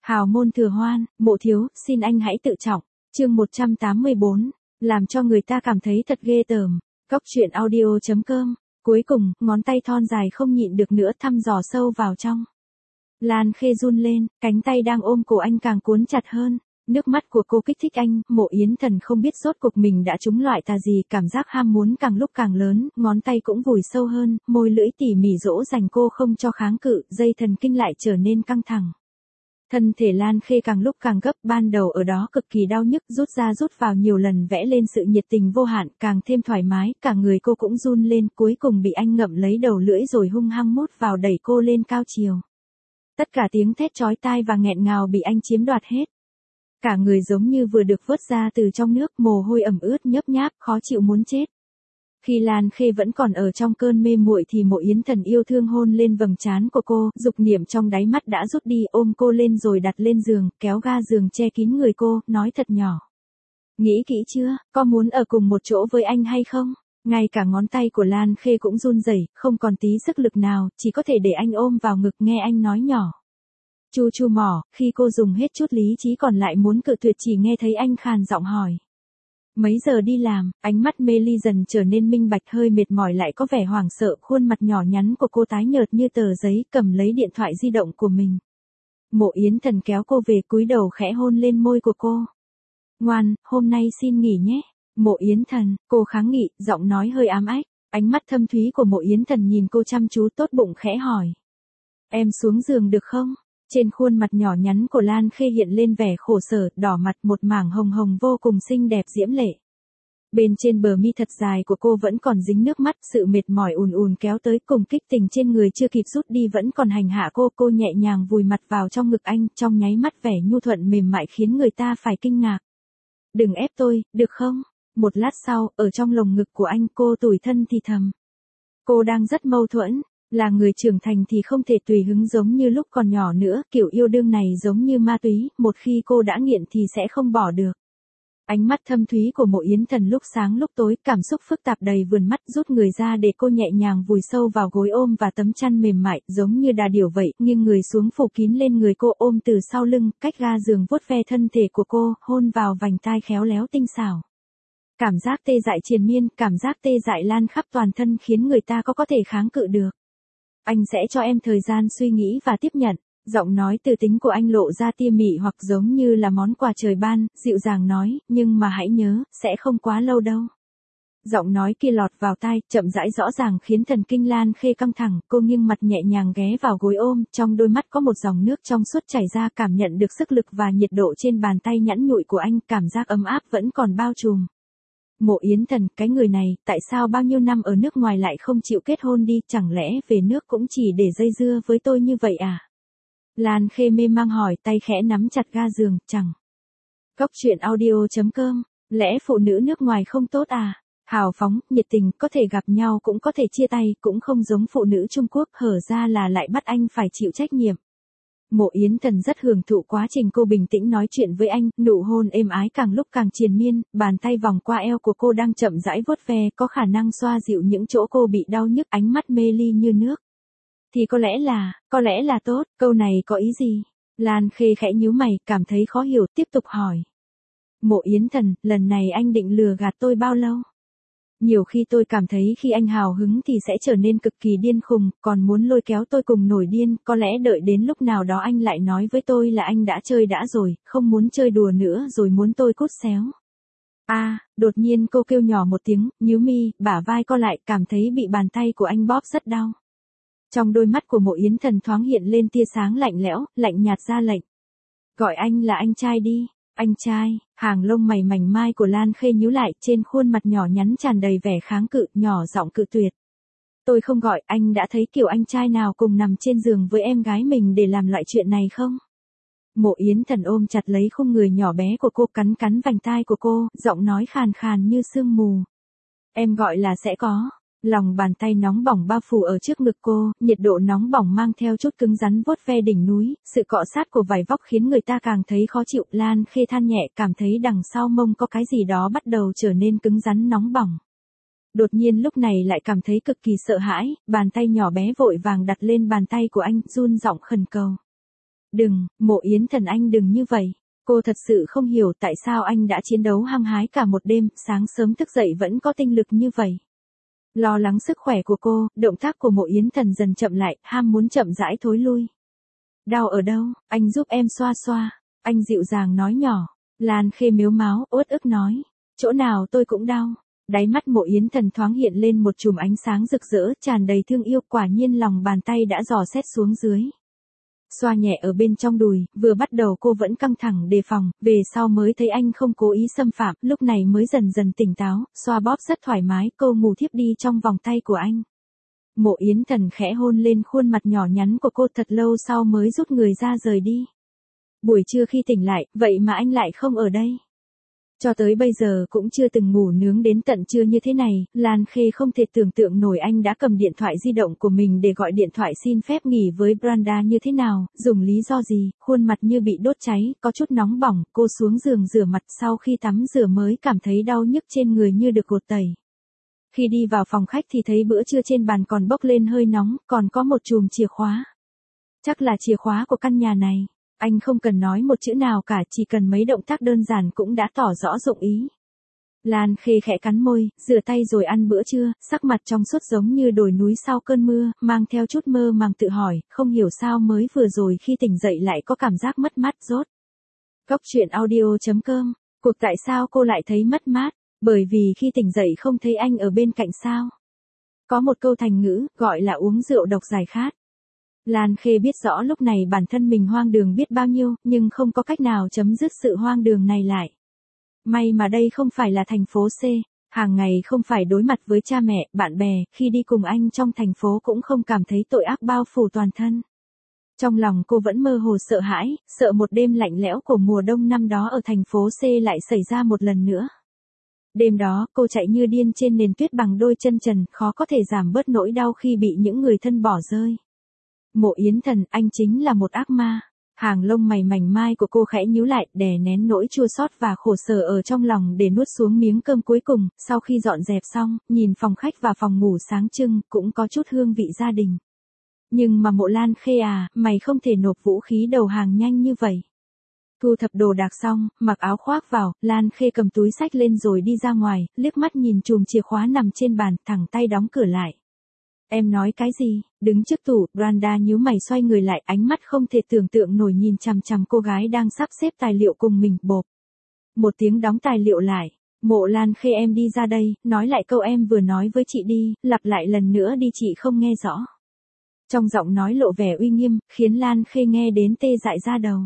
Hào môn thừa hoan, mộ thiếu, xin anh hãy tự trọng. Chương 184, làm cho người ta cảm thấy thật ghê tởm. Cóc truyện audio.com. Cuối cùng, ngón tay thon dài không nhịn được nữa thăm dò sâu vào trong. Lan Khê run lên, cánh tay đang ôm cổ anh càng cuốn chặt hơn. Nước mắt của cô kích thích anh, Mộ Yến Thần không biết rốt cuộc mình đã trúng loại tà gì, cảm giác ham muốn càng lúc càng lớn, ngón tay cũng vùi sâu hơn, môi lưỡi tỉ mỉ dỗ dành cô không cho kháng cự, dây thần kinh lại trở nên căng thẳng. Thân thể Lan Khê càng lúc càng gấp, ban đầu ở đó cực kỳ đau nhức, rút ra rút vào nhiều lần vẽ lên sự nhiệt tình vô hạn, càng thêm thoải mái, cả người cô cũng run lên, cuối cùng bị anh ngậm lấy đầu lưỡi rồi hung hăng mút vào đẩy cô lên cao chiều. Tất cả tiếng thét chói tai và nghẹn ngào bị anh chiếm đoạt hết. Cả người giống như vừa được vớt ra từ trong nước, mồ hôi ẩm ướt nhớp nháp, khó chịu muốn chết. Khi Lan Khê vẫn còn ở trong cơn mê muội thì Mộ Yến Thần yêu thương hôn lên vầng trán của cô, dục niệm trong đáy mắt đã rút đi, ôm cô lên rồi đặt lên giường, kéo ga giường che kín người cô, nói thật nhỏ. Nghĩ kỹ chưa, có muốn ở cùng một chỗ với anh hay không? Ngay cả ngón tay của Lan Khê cũng run rẩy, không còn tí sức lực nào, chỉ có thể để anh ôm vào ngực nghe anh nói nhỏ. Chu chu mỏ, khi cô dùng hết chút lý trí còn lại muốn cự tuyệt chỉ nghe thấy anh khàn giọng hỏi. Mấy giờ đi làm, ánh mắt mê ly dần trở nên minh bạch, hơi mệt mỏi lại có vẻ hoảng sợ, khuôn mặt nhỏ nhắn của cô tái nhợt như tờ giấy, cầm lấy điện thoại di động của mình. Mộ Yến Thần kéo cô về, cúi đầu khẽ hôn lên môi của cô. Ngoan, hôm nay xin nghỉ nhé. Mộ Yến Thần, cô kháng nghị, giọng nói hơi ám ách, ánh mắt thâm thúy của Mộ Yến Thần nhìn cô chăm chú, tốt bụng khẽ hỏi. Em xuống giường được không? Trên khuôn mặt nhỏ nhắn của Lan Khê hiện lên vẻ khổ sở, đỏ mặt, một mảng hồng hồng vô cùng xinh đẹp diễm lệ. Bên trên bờ mi thật dài của cô vẫn còn dính nước mắt, sự mệt mỏi ùn ùn kéo tới, cùng kích tình trên người chưa kịp rút đi vẫn còn hành hạ cô nhẹ nhàng vùi mặt vào trong ngực anh, trong nháy mắt vẻ nhu thuận mềm mại khiến người ta phải kinh ngạc. Đừng ép tôi, được không? Một lát sau, ở trong lồng ngực của anh cô tủi thân thì thầm. Cô đang rất mâu thuẫn. Là người trưởng thành thì không thể tùy hứng giống như lúc còn nhỏ nữa, kiểu yêu đương này giống như ma túy, một khi cô đã nghiện thì sẽ không bỏ được. Ánh mắt thâm thúy của Mộ Yến Thần lúc sáng lúc tối, cảm xúc phức tạp đầy vườn mắt, rút người ra để cô nhẹ nhàng vùi sâu vào gối ôm và tấm chăn mềm mại, giống như đà điểu vậy, nghiêng người xuống phủ kín lên người cô, ôm từ sau lưng, cách ga giường vuốt ve thân thể của cô, hôn vào vành tai khéo léo tinh xảo. Cảm giác tê dại triền miên, cảm giác tê dại lan khắp toàn thân khiến người ta có thể kháng cự được. Anh sẽ cho em thời gian suy nghĩ và tiếp nhận. Giọng nói từ tính của anh lộ ra tia mị hoặc giống như là món quà trời ban, dịu dàng nói, nhưng mà hãy nhớ, sẽ không quá lâu đâu. Giọng nói kia lọt vào tai, chậm rãi rõ ràng khiến thần kinh Lan Khê căng thẳng, cô nghiêng mặt nhẹ nhàng ghé vào gối ôm, trong đôi mắt có một dòng nước trong suốt chảy ra, cảm nhận được sức lực và nhiệt độ trên bàn tay nhẵn nhụi của anh, cảm giác ấm áp vẫn còn bao trùm. Mộ Yến Thần, cái người này, tại sao bao nhiêu năm ở nước ngoài lại không chịu kết hôn đi, chẳng lẽ về nước cũng chỉ để dây dưa với tôi như vậy à? Lan Khê mê mang hỏi, tay khẽ nắm chặt ga giường, chẳng. Cóc truyện audio.com, lẽ phụ nữ nước ngoài không tốt à? Hào phóng, nhiệt tình, có thể gặp nhau cũng có thể chia tay, cũng không giống phụ nữ Trung Quốc, hở ra là lại bắt anh phải chịu trách nhiệm. Mộ Yến Thần rất hưởng thụ quá trình cô bình tĩnh nói chuyện với anh, nụ hôn êm ái càng lúc càng triền miên, bàn tay vòng qua eo của cô đang chậm rãi vuốt ve, có khả năng xoa dịu những chỗ cô bị đau nhức, ánh mắt mê ly như nước. Thì có lẽ là tốt, câu này có ý gì? Lan Khê khẽ nhíu mày, cảm thấy khó hiểu, tiếp tục hỏi. Mộ Yến Thần, lần này anh định lừa gạt tôi bao lâu? Nhiều khi tôi cảm thấy khi anh hào hứng thì sẽ trở nên cực kỳ điên khùng, còn muốn lôi kéo tôi cùng nổi điên, có lẽ đợi đến lúc nào đó anh lại nói với tôi là anh đã chơi đã rồi, không muốn chơi đùa nữa rồi muốn tôi cút xéo. Đột nhiên cô kêu nhỏ một tiếng, nhíu mi, bả vai co lại, cảm thấy bị bàn tay của anh bóp rất đau. Trong đôi mắt của Mộ Yến Thần thoáng hiện lên tia sáng lạnh lẽo, lạnh nhạt ra lệnh. Gọi anh là anh trai đi. Anh trai, hàng lông mày mảnh mai của Lan Khê nhíu lại, trên khuôn mặt nhỏ nhắn tràn đầy vẻ kháng cự, nhỏ giọng cự tuyệt. Tôi không gọi, anh đã thấy kiểu anh trai nào cùng nằm trên giường với em gái mình để làm loại chuyện này không? Mộ Yến Thần ôm chặt lấy khung người nhỏ bé của cô, cắn cắn vành tai của cô, giọng nói khàn khàn như sương mù. Em gọi là sẽ có. Lòng bàn tay nóng bỏng bao phủ ở trước ngực cô, nhiệt độ nóng bỏng mang theo chút cứng rắn vuốt ve đỉnh núi, sự cọ sát của vải vóc khiến người ta càng thấy khó chịu. Lan Khê than nhẹ, cảm thấy đằng sau mông có cái gì đó bắt đầu trở nên cứng rắn nóng bỏng. Đột nhiên lúc này lại cảm thấy cực kỳ sợ hãi, bàn tay nhỏ bé vội vàng đặt lên bàn tay của anh, run giọng khẩn cầu. Đừng, Mộ Yến Thần anh đừng như vậy. Cô thật sự không hiểu tại sao anh đã chiến đấu hăng hái cả một đêm, sáng sớm thức dậy vẫn có tinh lực như vậy. Lo lắng sức khỏe của cô, động tác của Mộ Yến Thần dần chậm lại, ham muốn chậm rãi thối lui. Đau ở đâu, anh giúp em xoa xoa. Anh dịu dàng nói nhỏ. Lan Khê mếu máo, uất ức nói. Chỗ nào tôi cũng đau. Đáy mắt Mộ Yến Thần thoáng hiện lên một chùm ánh sáng rực rỡ, tràn đầy thương yêu, quả nhiên lòng bàn tay đã dò xét xuống dưới. Xoa nhẹ ở bên trong đùi, vừa bắt đầu cô vẫn căng thẳng đề phòng, về sau mới thấy anh không cố ý xâm phạm, lúc này mới dần dần tỉnh táo, xoa bóp rất thoải mái, cô ngủ thiếp đi trong vòng tay của anh. Mộ Yến Thần khẽ hôn lên khuôn mặt nhỏ nhắn của cô, thật lâu sau mới rút người ra rời đi. Buổi trưa khi tỉnh lại, vậy mà anh lại không ở đây. Cho tới bây giờ cũng chưa từng ngủ nướng đến tận trưa như thế này, Lan Khê không thể tưởng tượng nổi anh đã cầm điện thoại di động của mình để gọi điện thoại xin phép nghỉ với Branda như thế nào, dùng lý do gì, khuôn mặt như bị đốt cháy, có chút nóng bỏng, cô xuống giường rửa mặt, sau khi tắm rửa mới cảm thấy đau nhức trên người như được gột tẩy. Khi đi vào phòng khách thì thấy bữa trưa trên bàn còn bốc lên hơi nóng, còn có một chùm chìa khóa. Chắc là chìa khóa của căn nhà này. Anh không cần nói một chữ nào cả, chỉ cần mấy động tác đơn giản cũng đã tỏ rõ dụng ý. Lan Khê khẽ cắn môi, rửa tay rồi ăn bữa trưa, sắc mặt trong suốt giống như đồi núi sau cơn mưa, mang theo chút mơ màng tự hỏi, không hiểu sao mới vừa rồi khi tỉnh dậy lại có cảm giác mất mát rốt. Góc truyện audio.com, cuộc tại sao cô lại thấy mất mát? Bởi vì khi tỉnh dậy không thấy anh ở bên cạnh sao? Có một câu thành ngữ, gọi là uống rượu độc giải khát. Lan Khê biết rõ lúc này bản thân mình hoang đường biết bao nhiêu, nhưng không có cách nào chấm dứt sự hoang đường này lại. May mà đây không phải là thành phố C, hàng ngày không phải đối mặt với cha mẹ, bạn bè, khi đi cùng anh trong thành phố cũng không cảm thấy tội ác bao phủ toàn thân. Trong lòng cô vẫn mơ hồ sợ hãi, sợ một đêm lạnh lẽo của mùa đông năm đó ở thành phố C lại xảy ra một lần nữa. Đêm đó, cô chạy như điên trên nền tuyết bằng đôi chân trần, khó có thể giảm bớt nỗi đau khi bị những người thân bỏ rơi. Mộ Yến Thần, anh chính là một ác ma. Hàng lông mày mảnh mai của cô khẽ nhíu lại, đè nén nỗi chua xót và khổ sở ở trong lòng để nuốt xuống miếng cơm cuối cùng, sau khi dọn dẹp xong, nhìn phòng khách và phòng ngủ sáng trưng, cũng có chút hương vị gia đình. Nhưng mà Mộ Lan Khê à, mày không thể nộp vũ khí đầu hàng nhanh như vậy. Thu thập đồ đạc xong, mặc áo khoác vào, Lan Khê cầm túi xách lên rồi đi ra ngoài, liếc mắt nhìn chùm chìa khóa nằm trên bàn, thẳng tay đóng cửa lại. Em nói cái gì? Đứng trước tủ, Branda nhíu mày xoay người lại, ánh mắt không thể tưởng tượng nổi nhìn chằm chằm cô gái đang sắp xếp tài liệu cùng mình, bộp. Một tiếng đóng tài liệu lại. Mộ Lan Khê, em đi ra đây, nói lại câu em vừa nói với chị đi, lặp lại lần nữa đi, chị không nghe rõ. Trong giọng nói lộ vẻ uy nghiêm, khiến Lan Khê nghe đến tê dại da đầu.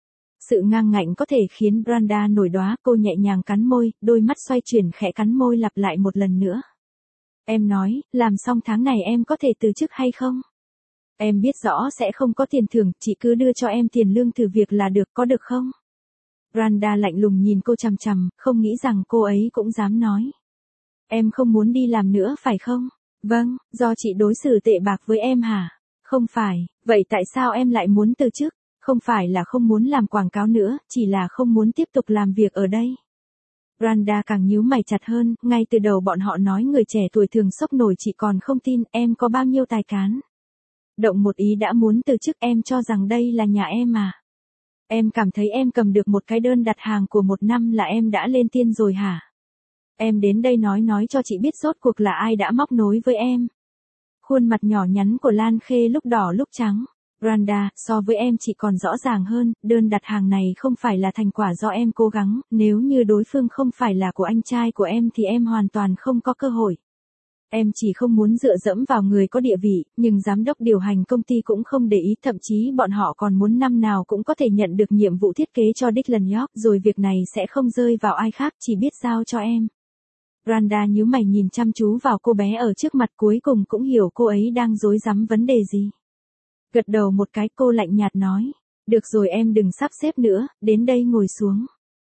Sự ngang ngạnh có thể khiến Branda nổi đoá, cô nhẹ nhàng cắn môi, đôi mắt xoay chuyển khẽ cắn môi lặp lại một lần nữa. Em nói, làm xong tháng này em có thể từ chức hay không? Em biết rõ sẽ không có tiền thưởng, chị cứ đưa cho em tiền lương thử việc là được, có được không? Branda lạnh lùng nhìn cô chằm chằm, không nghĩ rằng cô ấy cũng dám nói. Em không muốn đi làm nữa phải không? Vâng, do chị đối xử tệ bạc với em hả? Không phải, vậy tại sao em lại muốn từ chức? Không phải là không muốn làm quảng cáo nữa, chỉ là không muốn tiếp tục làm việc ở đây. Branda càng nhíu mày chặt hơn, ngay từ đầu bọn họ nói người trẻ tuổi thường sốc nổi, chị còn không tin, em có bao nhiêu tài cán. Động một ý đã muốn từ chức, em cho rằng đây là nhà em à? Em cảm thấy em cầm được một cái đơn đặt hàng của 1 năm là em đã lên tiên rồi hả? Em đến đây nói cho chị biết rốt cuộc là ai đã móc nối với em. Khuôn mặt nhỏ nhắn của Lan Khê lúc đỏ lúc trắng. Branda, so với em chị còn rõ ràng hơn, đơn đặt hàng này không phải là thành quả do em cố gắng, nếu như đối phương không phải là của anh trai của em thì em hoàn toàn không có cơ hội. Em chỉ không muốn dựa dẫm vào người có địa vị, nhưng giám đốc điều hành công ty cũng không để ý, thậm chí bọn họ còn muốn năm nào cũng có thể nhận được nhiệm vụ thiết kế cho Declan York, rồi việc này sẽ không rơi vào ai khác, chỉ biết giao cho em. Branda nhíu mày nhìn chăm chú vào cô bé ở trước mặt, cuối cùng cũng hiểu cô ấy đang rối rắm vấn đề gì. Gật đầu một cái, cô lạnh nhạt nói. Được rồi, em đừng sắp xếp nữa, đến đây ngồi xuống.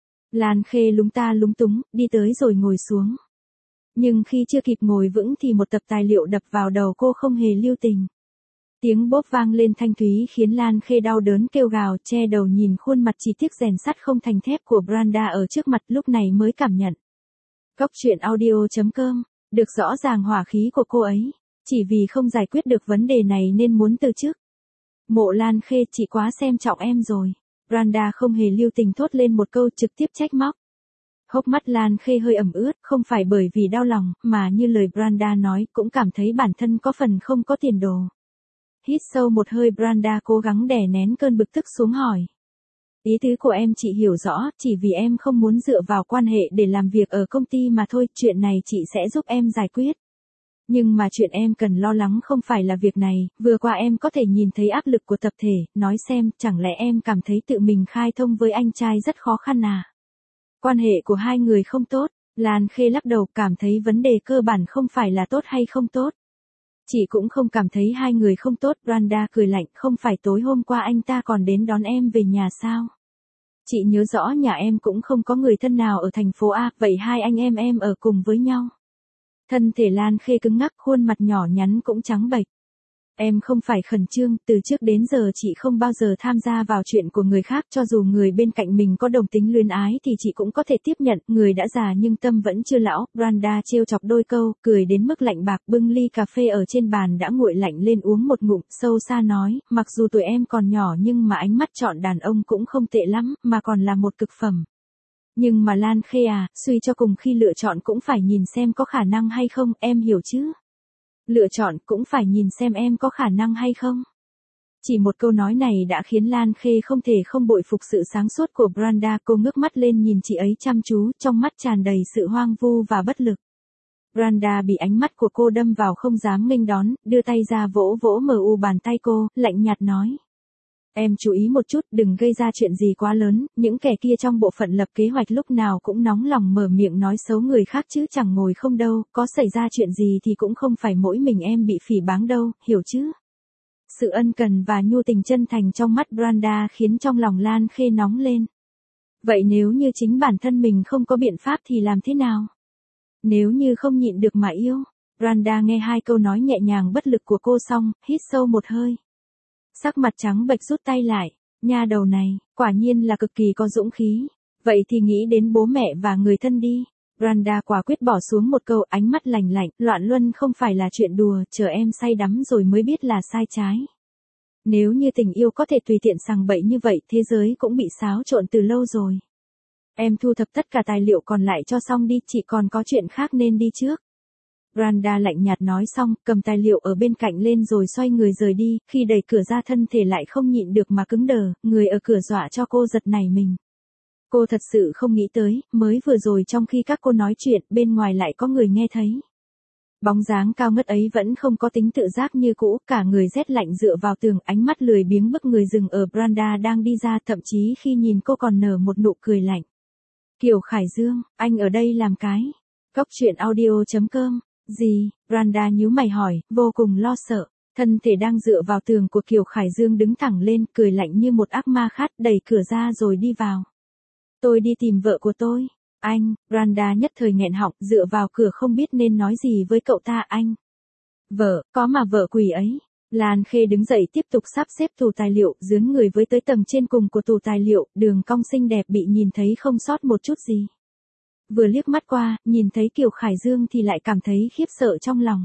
Lan Khê lúng ta lúng túng, đi tới rồi ngồi xuống. Nhưng khi chưa kịp ngồi vững thì một tập tài liệu đập vào đầu cô không hề lưu tình. Tiếng bốp vang lên thanh thúy khiến Lan Khê đau đớn kêu gào, che đầu nhìn khuôn mặt chỉ tiếc rèn sắt không thành thép của Branda ở trước mặt, lúc này mới cảm nhận. Góc truyện audio.com, được rõ ràng hỏa khí của cô ấy, chỉ vì không giải quyết được vấn đề này nên muốn từ chức. Mộ Lan Khê, chị quá xem trọng em rồi. Branda không hề lưu tình thốt lên một câu trực tiếp trách móc. Hốc mắt Lan Khê hơi ẩm ướt, không phải bởi vì đau lòng, mà như lời Branda nói, cũng cảm thấy bản thân có phần không có tiền đồ. Hít sâu một hơi, Branda cố gắng đè nén cơn bực tức xuống hỏi. Ý tứ của em chị hiểu rõ, chỉ vì em không muốn dựa vào quan hệ để làm việc ở công ty mà thôi, chuyện này chị sẽ giúp em giải quyết. Nhưng mà chuyện em cần lo lắng không phải là việc này, vừa qua em có thể nhìn thấy áp lực của tập thể, nói xem, chẳng lẽ em cảm thấy tự mình khai thông với anh trai rất khó khăn à? Quan hệ của hai người không tốt, Lan Khê lắc đầu, cảm thấy vấn đề cơ bản không phải là tốt hay không tốt. Chị cũng không cảm thấy hai người không tốt, Branda cười lạnh, không phải tối hôm qua anh ta còn đến đón em về nhà sao? Chị nhớ rõ nhà em cũng không có người thân nào ở thành phố A, vậy hai anh em ở cùng với nhau. Thân thể Lan Khê cứng ngắc, khuôn mặt nhỏ nhắn cũng trắng bệch. Em không phải khẩn trương, từ trước đến giờ chị không bao giờ tham gia vào chuyện của người khác, cho dù người bên cạnh mình có đồng tính luyến ái thì chị cũng có thể tiếp nhận, người đã già nhưng tâm vẫn chưa lão. Branda trêu chọc đôi câu, cười đến mức lạnh bạc, bưng ly cà phê ở trên bàn đã nguội lạnh lên uống một ngụm, sâu xa nói, mặc dù tuổi em còn nhỏ nhưng mà ánh mắt chọn đàn ông cũng không tệ lắm, mà còn là một cực phẩm. Nhưng mà Lan Khê à, suy cho cùng khi lựa chọn cũng phải nhìn xem có khả năng hay không, em hiểu chứ? Lựa chọn cũng phải nhìn xem em có khả năng hay không. Chỉ một câu nói này đã khiến Lan Khê không thể không bội phục sự sáng suốt của Branda, cô ngước mắt lên nhìn chị ấy chăm chú, trong mắt tràn đầy sự hoang vu và bất lực. Branda bị ánh mắt của cô đâm vào không dám nghênh đón, đưa tay ra vỗ vỗ bàn tay cô, lạnh nhạt nói. Em chú ý một chút, đừng gây ra chuyện gì quá lớn, những kẻ kia trong bộ phận lập kế hoạch lúc nào cũng nóng lòng mở miệng nói xấu người khác chứ chẳng ngồi không đâu, có xảy ra chuyện gì thì cũng không phải mỗi mình em bị phỉ báng đâu, hiểu chứ? Sự ân cần và nhu tình chân thành trong mắt Branda khiến trong lòng Lan Khê nóng lên. Vậy nếu như chính bản thân mình không có biện pháp thì làm thế nào? Nếu như không nhịn được mà yêu? Branda nghe hai câu nói nhẹ nhàng bất lực của cô xong, hít sâu một hơi. Sắc mặt trắng bệch rút tay lại, nha đầu này, quả nhiên là cực kỳ có dũng khí. Vậy thì nghĩ đến bố mẹ và người thân đi. Branda quả quyết bỏ xuống một câu, ánh mắt lạnh lạnh, loạn luân không phải là chuyện đùa, chờ em say đắm rồi mới biết là sai trái. Nếu như tình yêu có thể tùy tiện sằng bậy như vậy, thế giới cũng bị xáo trộn từ lâu rồi. Em thu thập tất cả tài liệu còn lại cho xong đi, chị còn có chuyện khác nên đi trước. Branda lạnh nhạt nói xong, cầm tài liệu ở bên cạnh lên rồi xoay người rời đi, khi đẩy cửa ra thân thể lại không nhịn được mà cứng đờ, người ở cửa dọa cho cô giật nảy mình. Cô thật sự không nghĩ tới, mới vừa rồi trong khi các cô nói chuyện, bên ngoài lại có người nghe thấy. Bóng dáng cao ngất ấy vẫn không có tính tự giác như cũ, cả người rét lạnh dựa vào tường, ánh mắt lười biếng bức người dừng ở Branda đang đi ra, thậm chí khi nhìn cô còn nở một nụ cười lạnh. Kiều Khải Dương, anh ở đây làm cái. Cóc truyện audio.com. Gì? Branda nhíu mày hỏi, vô cùng lo sợ. Thân thể đang dựa vào tường của Kiều Khải Dương đứng thẳng lên, cười lạnh như một ác ma khát, đẩy cửa ra rồi đi vào. Tôi đi tìm vợ của tôi. Anh, Branda nhất thời nghẹn họng, dựa vào cửa không biết nên nói gì với cậu ta. Anh. Vợ, có mà vợ quỷ ấy. Lan Khê đứng dậy tiếp tục sắp xếp tủ tài liệu, dướn người với tới tầng trên cùng của tủ tài liệu, đường cong xinh đẹp bị nhìn thấy không sót một chút gì. Vừa liếc mắt qua, nhìn thấy Kiều Khải Dương thì lại cảm thấy khiếp sợ trong lòng.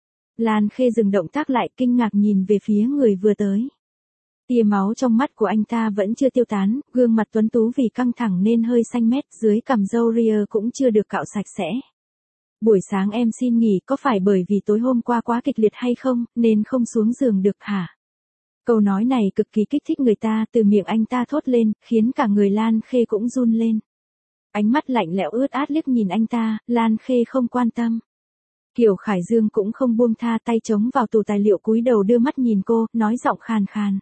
Lan Khê dừng động tác lại, kinh ngạc nhìn về phía người vừa tới. Tia máu trong mắt của anh ta vẫn chưa tiêu tán, gương mặt tuấn tú vì căng thẳng nên hơi xanh mét, dưới cằm râu ria cũng chưa được cạo sạch sẽ. Buổi sáng em xin nghỉ, có phải bởi vì tối hôm qua quá kịch liệt hay không, nên không xuống giường được hả? Câu nói này cực kỳ kích thích người ta, từ miệng anh ta thốt lên, khiến cả người Lan Khê cũng run lên. Ánh mắt lạnh lẽo ướt át liếc nhìn anh ta, Lan Khê không quan tâm. Kiều Khải Dương cũng không buông tha, tay chống vào tủ tài liệu cúi đầu đưa mắt nhìn cô, nói giọng khàn khàn.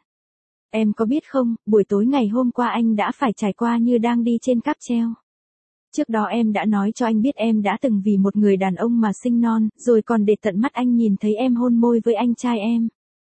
Em có biết không, buổi tối ngày hôm qua anh đã phải trải qua như đang đi trên cáp treo. Trước đó em đã nói cho anh biết em đã từng vì một người đàn ông mà sinh non, rồi còn để tận mắt anh nhìn thấy em hôn môi với anh trai em.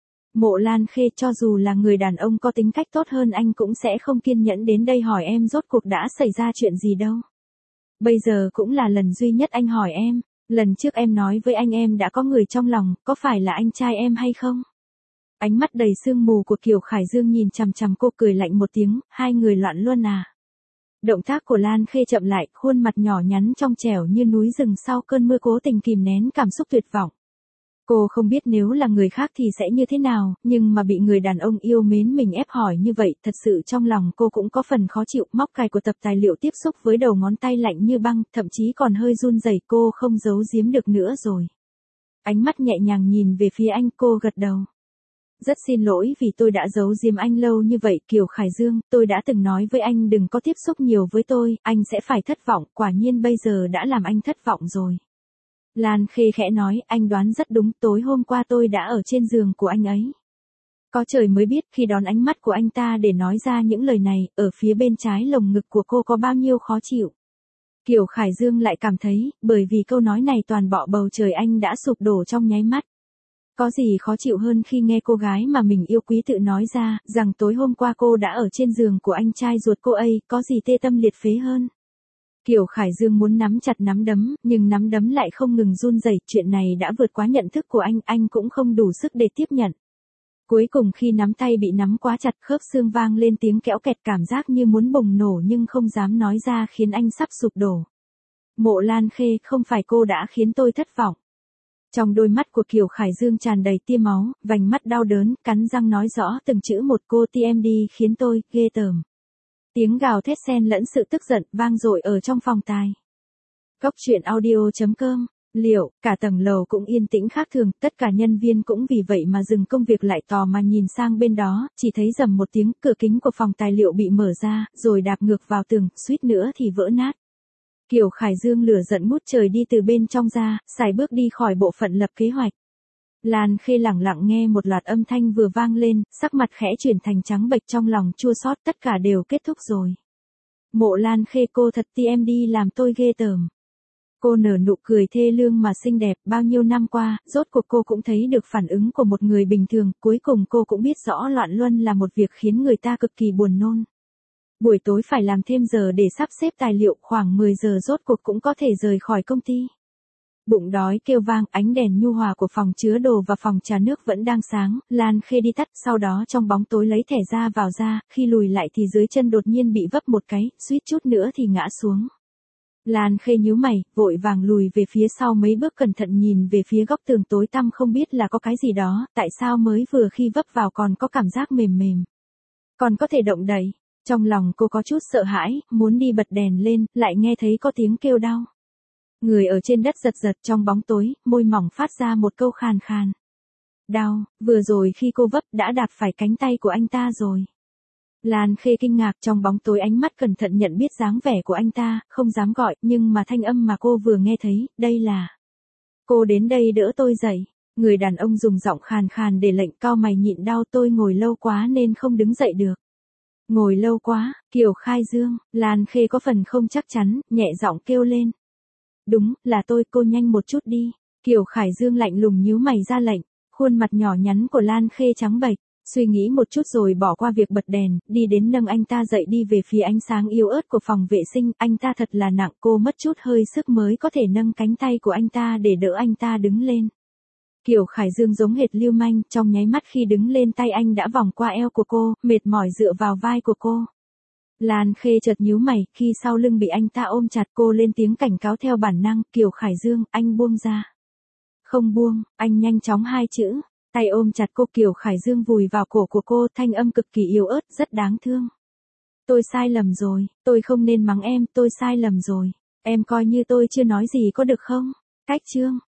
Mộ Lan Khê, cho dù là người đàn ông có tính cách tốt hơn anh cũng sẽ không kiên nhẫn đến đây hỏi em rốt cuộc đã xảy ra chuyện gì đâu. Bây giờ cũng là lần duy nhất anh hỏi em, lần trước em nói với anh em đã có người trong lòng, có phải là anh trai em hay không? Ánh mắt đầy sương mù của Kiều Khải Dương nhìn chằm chằm cô, cười lạnh một tiếng, hai người loạn luân à? Động tác của Lan Khê chậm lại, khuôn mặt nhỏ nhắn trong trẻo như núi rừng sau cơn mưa cố tình kìm nén cảm xúc tuyệt vọng. Cô không biết nếu là người khác thì sẽ như thế nào, nhưng mà bị người đàn ông yêu mến mình ép hỏi như vậy, thật sự trong lòng cô cũng có phần khó chịu. Móc cài của tập tài liệu tiếp xúc với đầu ngón tay lạnh như băng, thậm chí còn hơi run rẩy, cô không giấu giếm được nữa rồi. Ánh mắt nhẹ nhàng nhìn về phía anh, cô gật đầu. Rất xin lỗi vì tôi đã giấu giếm anh lâu như vậy, Kiều Khải Dương, tôi đã từng nói với anh đừng có tiếp xúc nhiều với tôi, anh sẽ phải thất vọng, quả nhiên bây giờ đã làm anh thất vọng rồi. Lan Khê khẽ nói, anh đoán rất đúng, tối hôm qua tôi đã ở trên giường của anh ấy. Có trời mới biết khi đón ánh mắt của anh ta để nói ra những lời này, ở phía bên trái lồng ngực của cô có bao nhiêu khó chịu. Kiều Khải Dương lại cảm thấy, bởi vì câu nói này toàn bộ bầu trời anh đã sụp đổ trong nháy mắt. Có gì khó chịu hơn khi nghe cô gái mà mình yêu quý tự nói ra, rằng tối hôm qua cô đã ở trên giường của anh trai ruột cô ấy, có gì tê tâm liệt phế hơn. Kiều Khải Dương muốn nắm chặt nắm đấm, nhưng nắm đấm lại không ngừng run rẩy, chuyện này đã vượt quá nhận thức của anh cũng không đủ sức để tiếp nhận. Cuối cùng khi nắm tay bị nắm quá chặt, khớp xương vang lên tiếng kéo kẹt, cảm giác như muốn bùng nổ nhưng không dám nói ra khiến anh sắp sụp đổ. Mộ Lan Khê, không phải cô đã khiến tôi thất vọng. Trong đôi mắt của Kiều Khải Dương tràn đầy tia máu, vành mắt đau đớn, cắn răng nói rõ từng chữ một, cô TMD khiến tôi ghê tởm. Tiếng gào thét xen lẫn sự tức giận vang dội ở trong phòng tài. Cốc truyện audio.com. Liệu, cả tầng lầu cũng yên tĩnh khác thường, tất cả nhân viên cũng vì vậy mà dừng công việc lại tò mà nhìn sang bên đó, chỉ thấy rầm một tiếng, cửa kính của phòng tài liệu bị mở ra, rồi đạp ngược vào tường, suýt nữa thì vỡ nát. Kiều Khải Dương lửa giận ngút trời đi từ bên trong ra, sải bước đi khỏi bộ phận lập kế hoạch. Lan Khê lẳng lặng nghe một loạt âm thanh vừa vang lên, sắc mặt khẽ chuyển thành trắng bệch, trong lòng chua xót, tất cả đều kết thúc rồi. Mộ Lan Khê, cô thật TMD làm tôi ghê tởm. Cô nở nụ cười thê lương mà xinh đẹp, bao nhiêu năm qua, rốt cuộc cô cũng thấy được phản ứng của một người bình thường, cuối cùng cô cũng biết rõ loạn luân là một việc khiến người ta cực kỳ buồn nôn. Buổi tối phải làm thêm giờ để sắp xếp tài liệu, khoảng 10 giờ rốt cuộc cũng có thể rời khỏi công ty. Bụng đói kêu vang, ánh đèn nhu hòa của phòng chứa đồ và phòng trà nước vẫn đang sáng, Lan Khê đi tắt, sau đó trong bóng tối lấy thẻ ra vào ra, khi lùi lại thì dưới chân đột nhiên bị vấp một cái, suýt chút nữa thì ngã xuống. Lan Khê nhíu mày, vội vàng lùi về phía sau mấy bước, cẩn thận nhìn về phía góc tường tối tăm, không biết là có cái gì đó, tại sao mới vừa khi vấp vào còn có cảm giác mềm mềm. Còn có thể động đậy. Trong lòng cô có chút sợ hãi, muốn đi bật đèn lên, lại nghe thấy có tiếng kêu đau. Người ở trên đất giật giật trong bóng tối, môi mỏng phát ra một câu khàn khàn. Đau, vừa rồi khi cô vấp đã đạp phải cánh tay của anh ta rồi. Lan Khê kinh ngạc, trong bóng tối ánh mắt cẩn thận nhận biết dáng vẻ của anh ta, không dám gọi, nhưng mà thanh âm mà cô vừa nghe thấy, đây là. Cô đến đây đỡ tôi dậy. Người đàn ông dùng giọng khàn khàn để lệnh, cau mày nhịn đau, tôi ngồi lâu quá nên không đứng dậy được. Ngồi lâu quá, Kiều Khai Dương, Lan Khê có phần không chắc chắn, nhẹ giọng kêu lên. Đúng, là tôi, cô nhanh một chút đi. Kiều Khải Dương lạnh lùng nhíu mày ra lệnh, khuôn mặt nhỏ nhắn của Lan Khê trắng bệch, suy nghĩ một chút rồi bỏ qua việc bật đèn, đi đến nâng anh ta dậy, đi về phía ánh sáng yếu ớt của phòng vệ sinh, anh ta thật là nặng, cô mất chút hơi sức mới có thể nâng cánh tay của anh ta để đỡ anh ta đứng lên. Kiều Khải Dương giống hệt lưu manh, trong nháy mắt khi đứng lên tay anh đã vòng qua eo của cô, mệt mỏi dựa vào vai của cô. Lan Khê chợt nhíu mày, khi sau lưng bị anh ta ôm chặt, cô lên tiếng cảnh cáo theo bản năng, Kiều Khải Dương, anh buông ra. Không buông, anh nhanh chóng hai chữ, tay ôm chặt cô. Kiều Khải Dương vùi vào cổ của cô, thanh âm cực kỳ yếu ớt, rất đáng thương. Tôi sai lầm rồi, tôi không nên mắng em, tôi sai lầm rồi. Em coi như tôi chưa nói gì có được không? Cách chương.